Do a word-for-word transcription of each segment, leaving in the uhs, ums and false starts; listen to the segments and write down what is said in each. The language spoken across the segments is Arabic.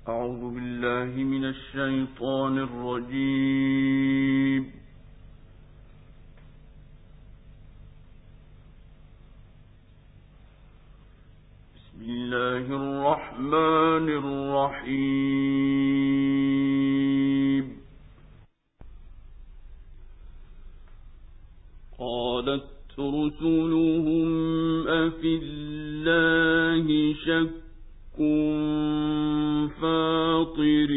أعوذ بالله من الشيطان الرجيم. بسم الله الرحمن الرحيم. قالت رسلهم أفي الله شك فاطر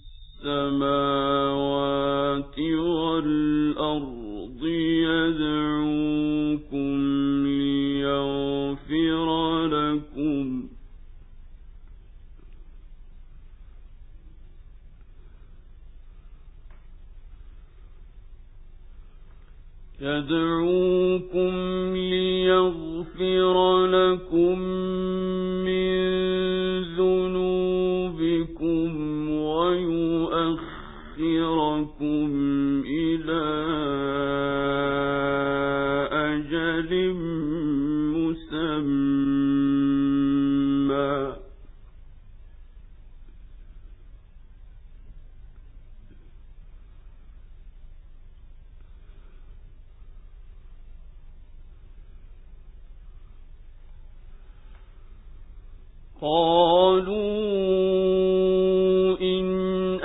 السماوات والأرض يدعوكم ليغفر لكم يدعوكم ليغفر لكم من ذنوبكم ويؤخركم إلى أجل مسمى قالوا إن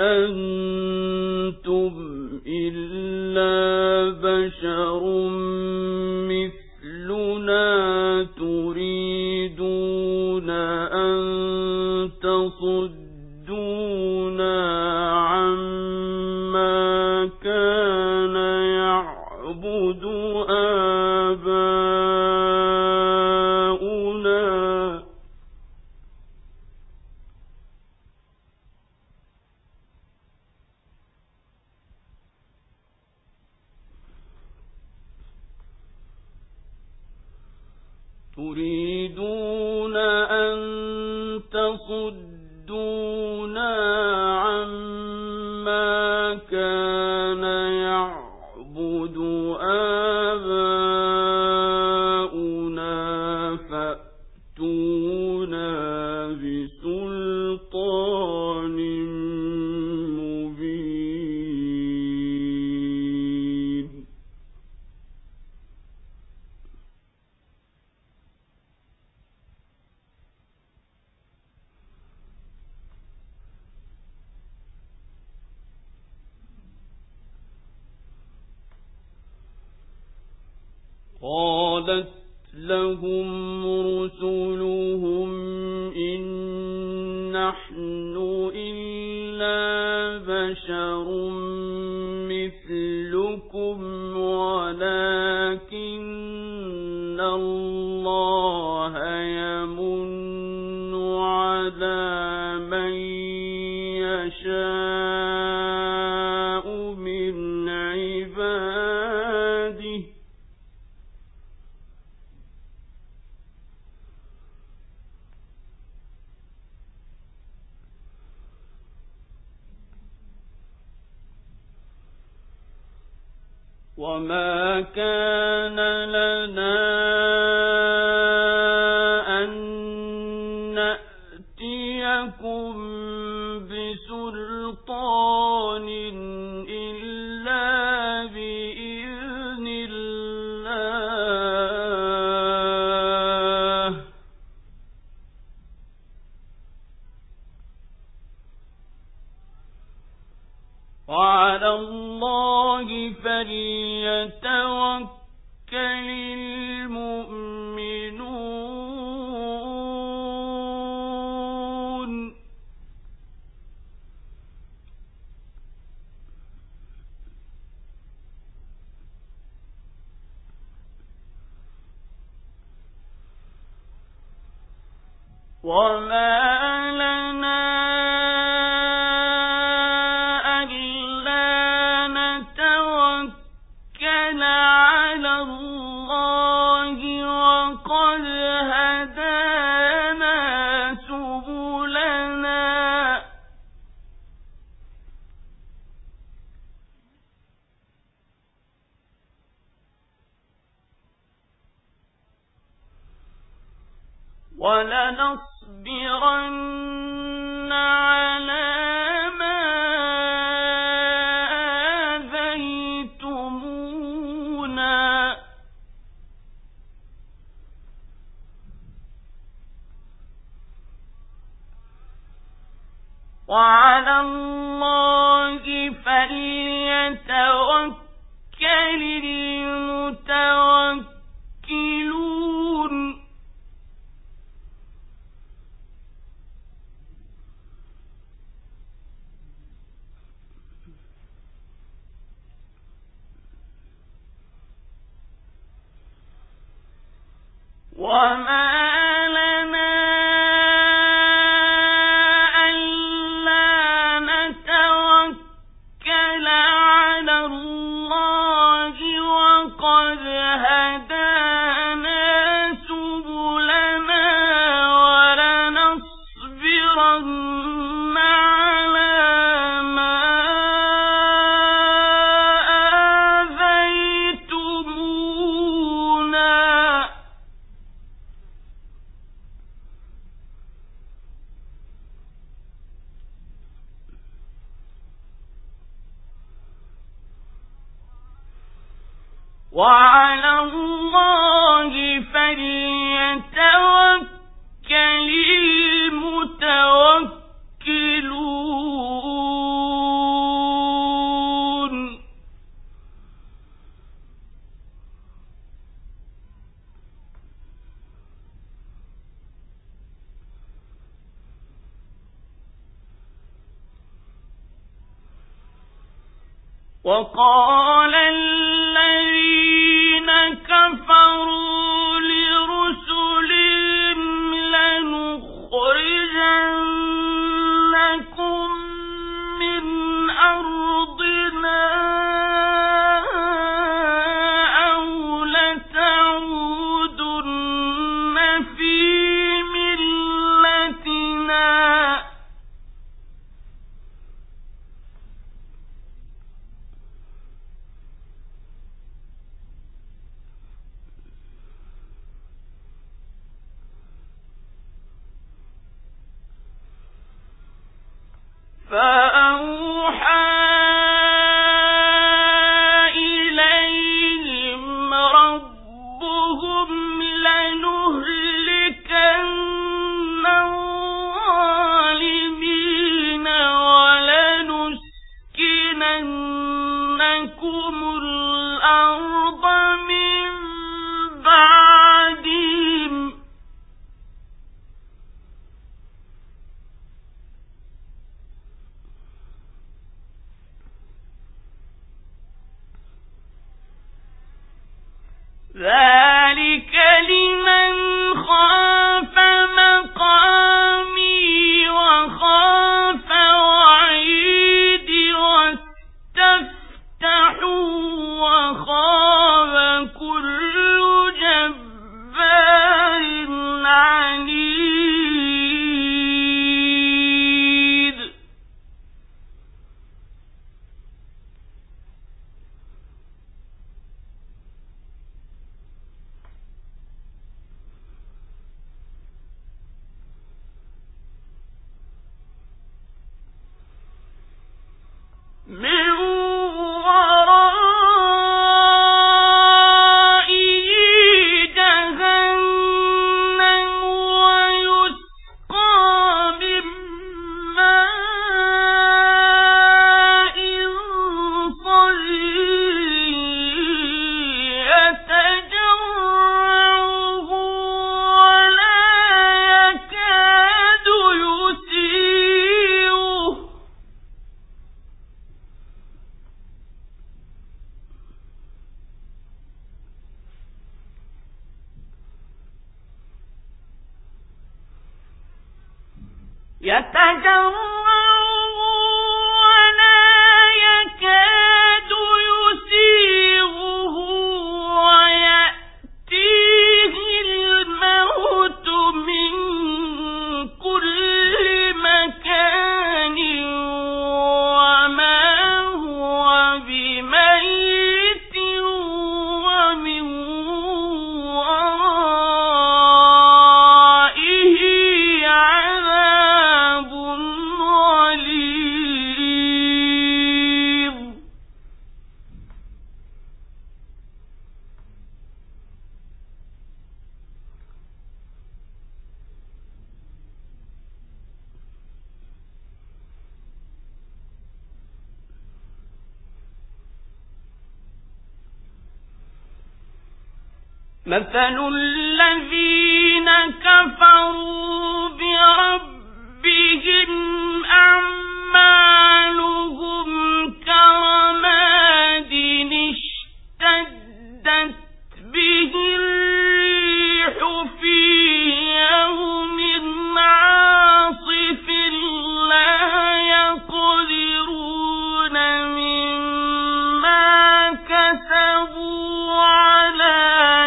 أنتم إلا بشر مثلنا تريدون أن تصدونا عما كان يعبد آباؤنا تريدون أن تصدونا عما كان يعبد آباؤنا فأتونا بسلطان مبين. قالت لهم رسلهم إن نحن إلا بشر مثلكم ولكن الله يمن على من يشاء من عباده وما كان لنا أن نأتيكم بسلطان إلا بإذن الله وعلى الله فليتوكل المؤمنون. وما لنا على الله وقد هدانا سبلنا ولنصبرن على وعلى الله فليتوكل المتوكلون وما لنا ألا نتوكل على الله وقد هدانا سبلنا ولنصبرن على ما آذيتمونا وعلى الله فليتوكل المتوكلون وقال الذين كفروا لرسلهم لنخرجنكم من أرضنا أو لتعودن في ملتنا فأوحى إليهم ربهم لنهلكن الظالمين ولنسكننكم الأرض من بعدهم ذلك لمن خاف مقامي وخاف وعيدي واستفتحوا وخاب كل جبار عنيد من ورائه جهنم ويسقى من ماء صديد يتجرعه ولا يكاد يسيغه يتجرعه ولا يكاد يسيغه ويأتيه الموت من كل مكان وما هو بميت ومن ورائه عذاب مثل الذين كفروا بربهم أعمالهم كرماد اشتدت به الريح في يوم عاصف لا يقدرون مما كسبوا على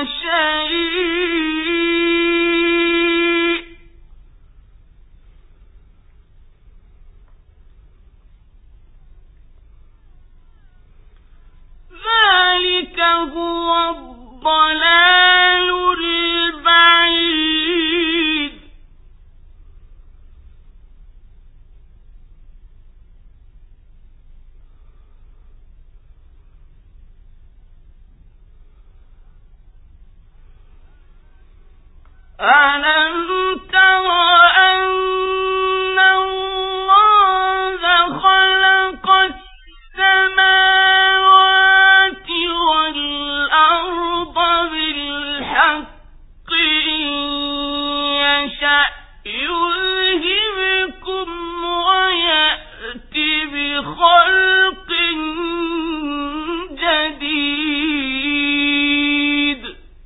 شيء ذلك هو الضلال البعيد ألم تر أن الله خلق السماوات والأرض بالحق إن يشأ يذهبكم ويأت بخلق جديد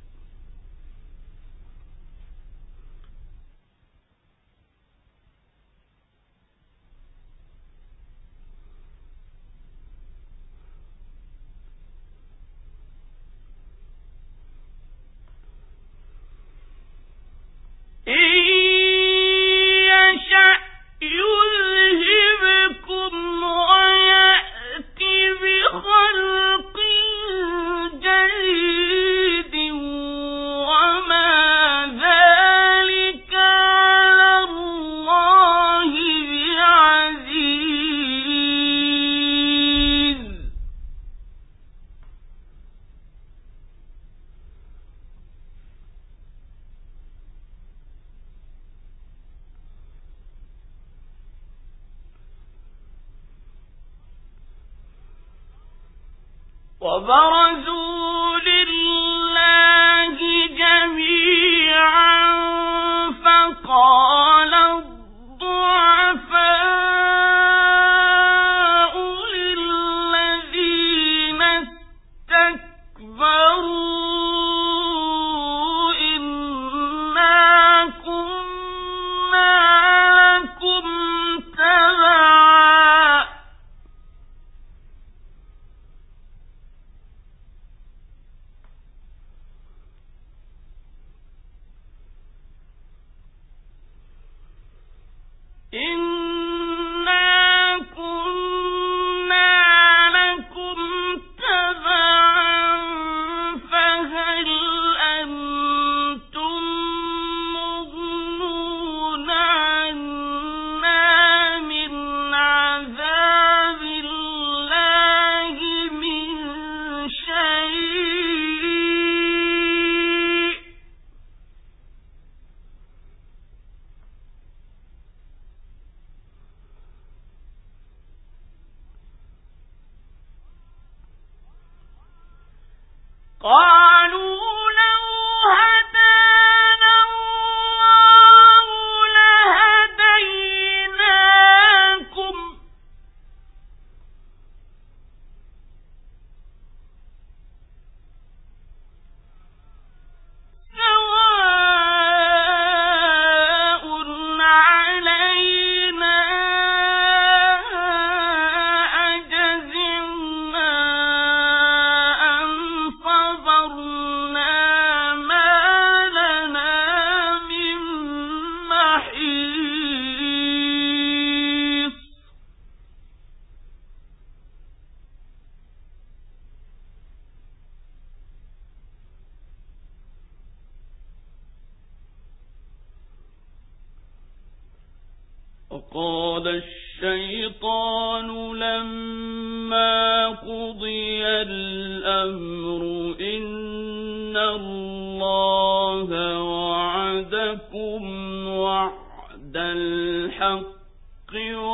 إن يشأ يذهبكم ويأت بخلق جديد وما ذلك على الله بعزيز وبرزوا لله جميعا فقال الضعفاء للذين استكبروا إنا كنا لكم تبعا إنا كنا لكم تبعا فهل أنتم مغنون عنا من عذاب الله من شيء قالوا لو هدانا الله لهديناكم سواء علينا أجزعنا أم صبرنا ما لنا من محيص وقال الشيطان لما قضي الأمر إن الله وعدكم وعد الحق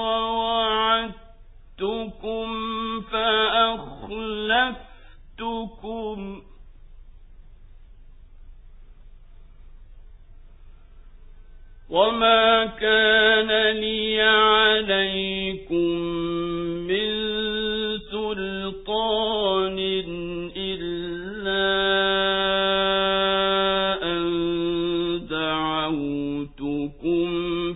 ووعدتكم فأخلفتكم وما كان لي عليكم من سلطان إلا أن دعوتكم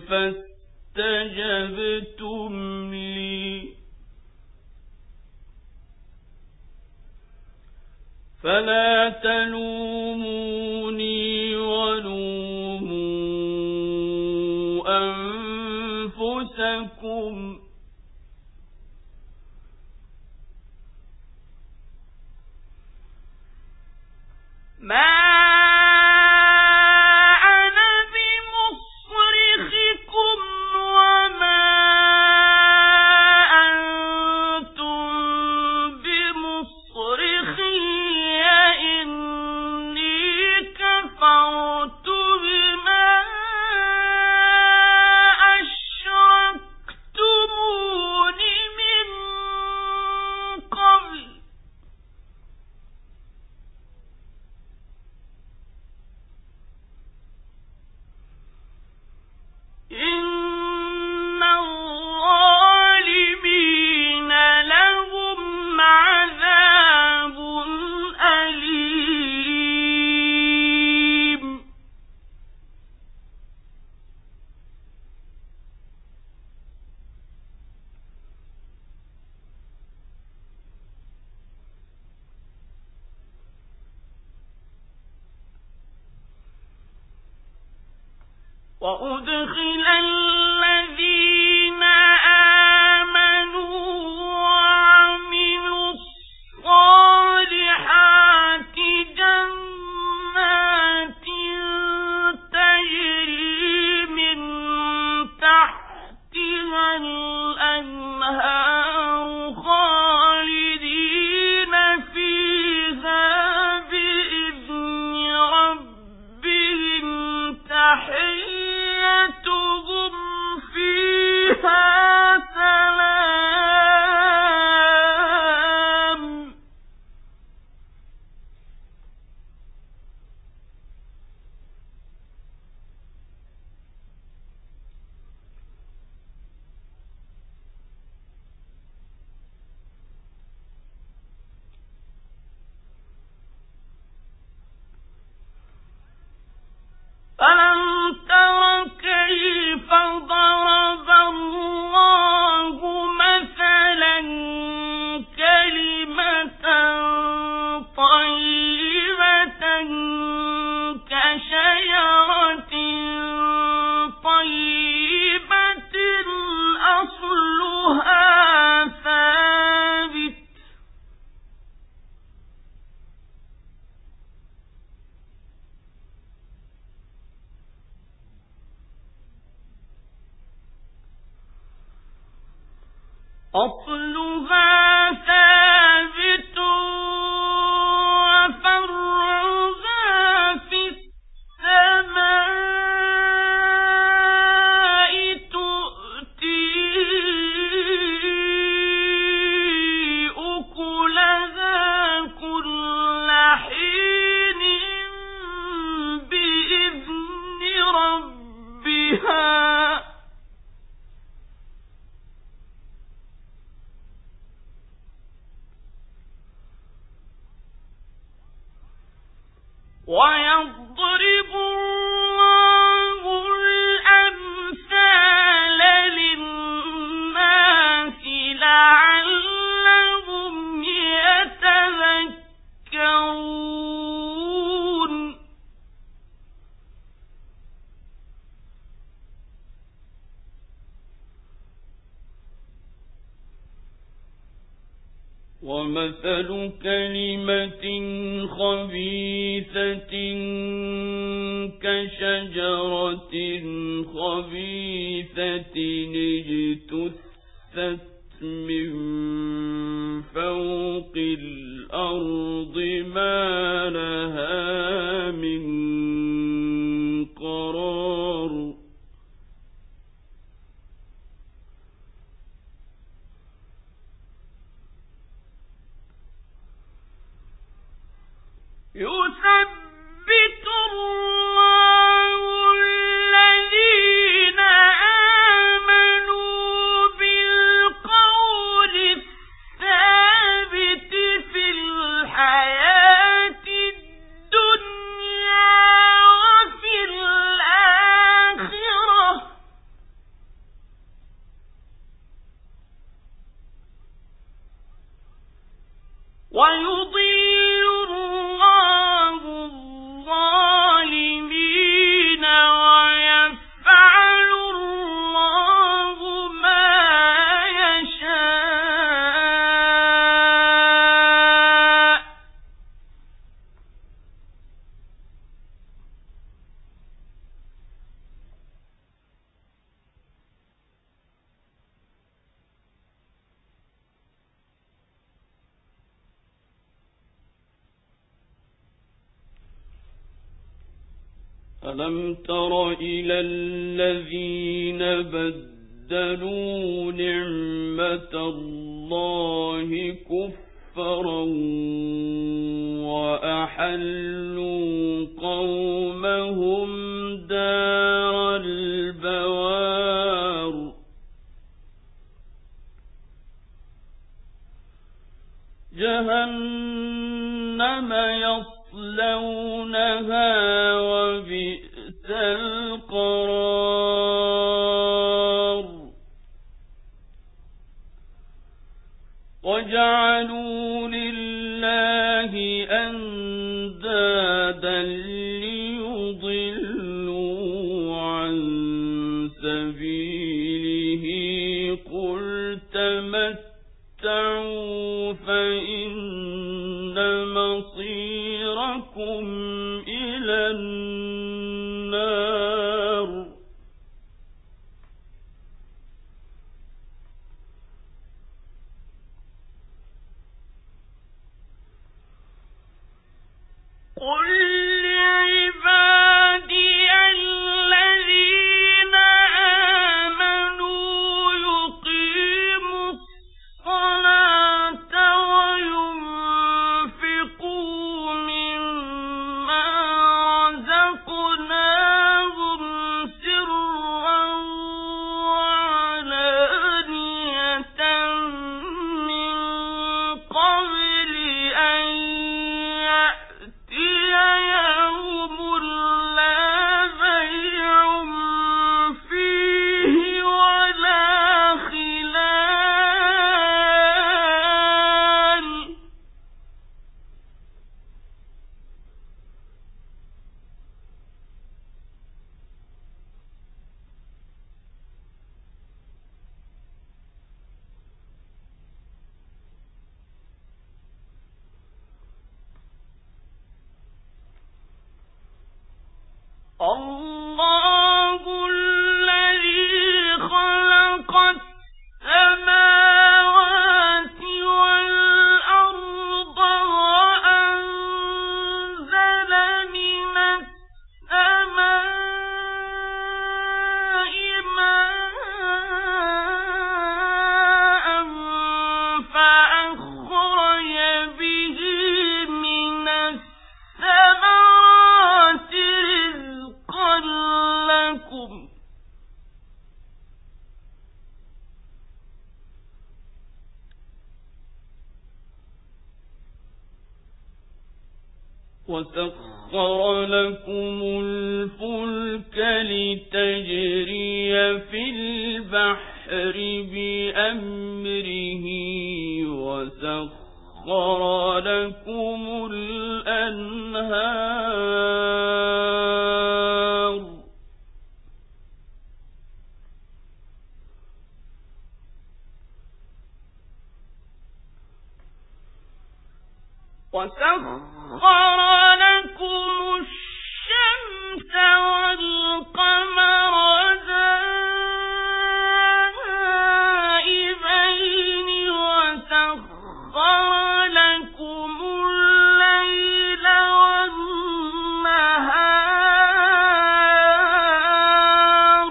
فاستجبتم لي فلا تلوموني ولوموا أنفسكم ما وأدخل الذين آمنوا وعملوا الصالحات جنات تجري من تحتها الأنهار خالدين فيها بإذن ربهم تحيتهم فيها سلام ألم تر كيف ضرب الله مثلا كلمة طيبة كشجرة طيبة أصلها ثابت أصلها ثابت وفرعها في السماء تؤتي أكلها كل حين بإذن ربها ويضرب الله الأمثال للناس لعلهم يتذكرون ومثل كلمة خبيثة كشجرة خبيثة اجتثت من فوق الأرض ما لها من قرار يثبت الله الذين ويضل الله الظالمين ويفعل الله ما يشاء. ألم تر إلى الذين بدلوا نعمة الله كفرا وأحلوا قومهم دار البوار جهنم يصلونها وبئس القرار وجعلوا لله أندادا ليضلوا عن سبيله قل تمتعوا فإن مصيركم إلى النار. قل لعبادي الذين آمنوا يقيموا الصلاة وينفقوا مما رزقناهم سرا وعلانية من قبل أن يأتي يوم لا بيع فيه ولا خلال. الله الذي خلق السماوات والأرض وأنزل من السماء ماء فأخرج به من الثمرات رزقا لكم وسخر لكم الفلك لتجري في البحر بأمره وسخر لكم الأنهار وسخر لكم الشمس والقمر دائبين وسخر لكم الليل والنهار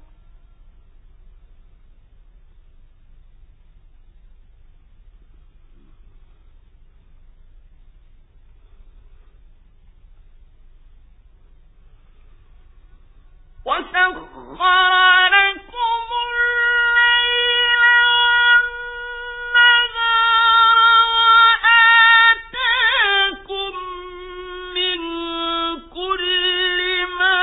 وسخر لكم الليل والنهار وآتاكم من كل ما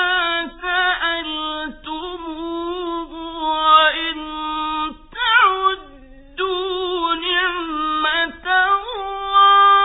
سألتموه وإن تعدوا نعمة الله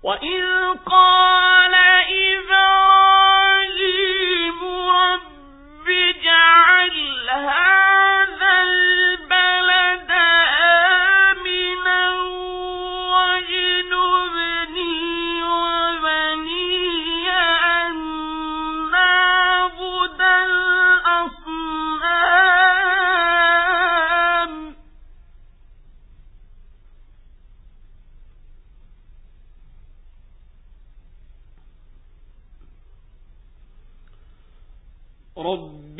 وإذ قال إبراهيم رب اجعل هذا البلد آمنا واجنبني وبني أن نعبد الأصنام رب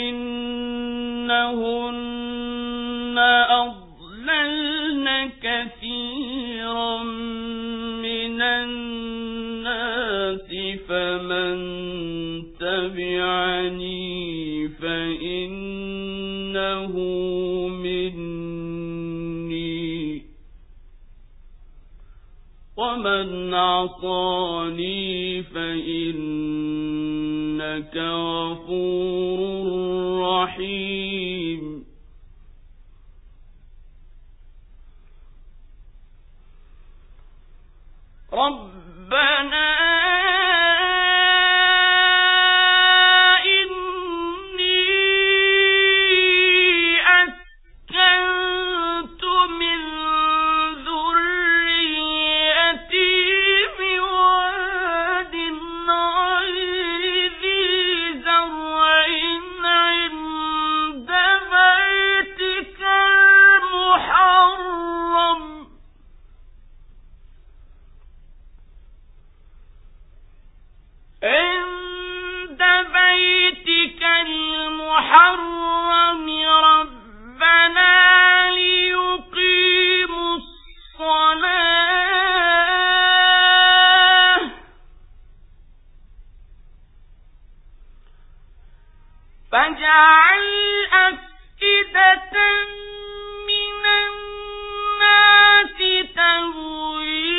إنهن أضللن كثيرا من الناس فمن تبعني فإنه مني ومن عصاني فإنك غفور رحيم ربنا عند بيتك المحرم ربنا ليقيموا الصلاة فاجعل أفئدة من الناس تهوي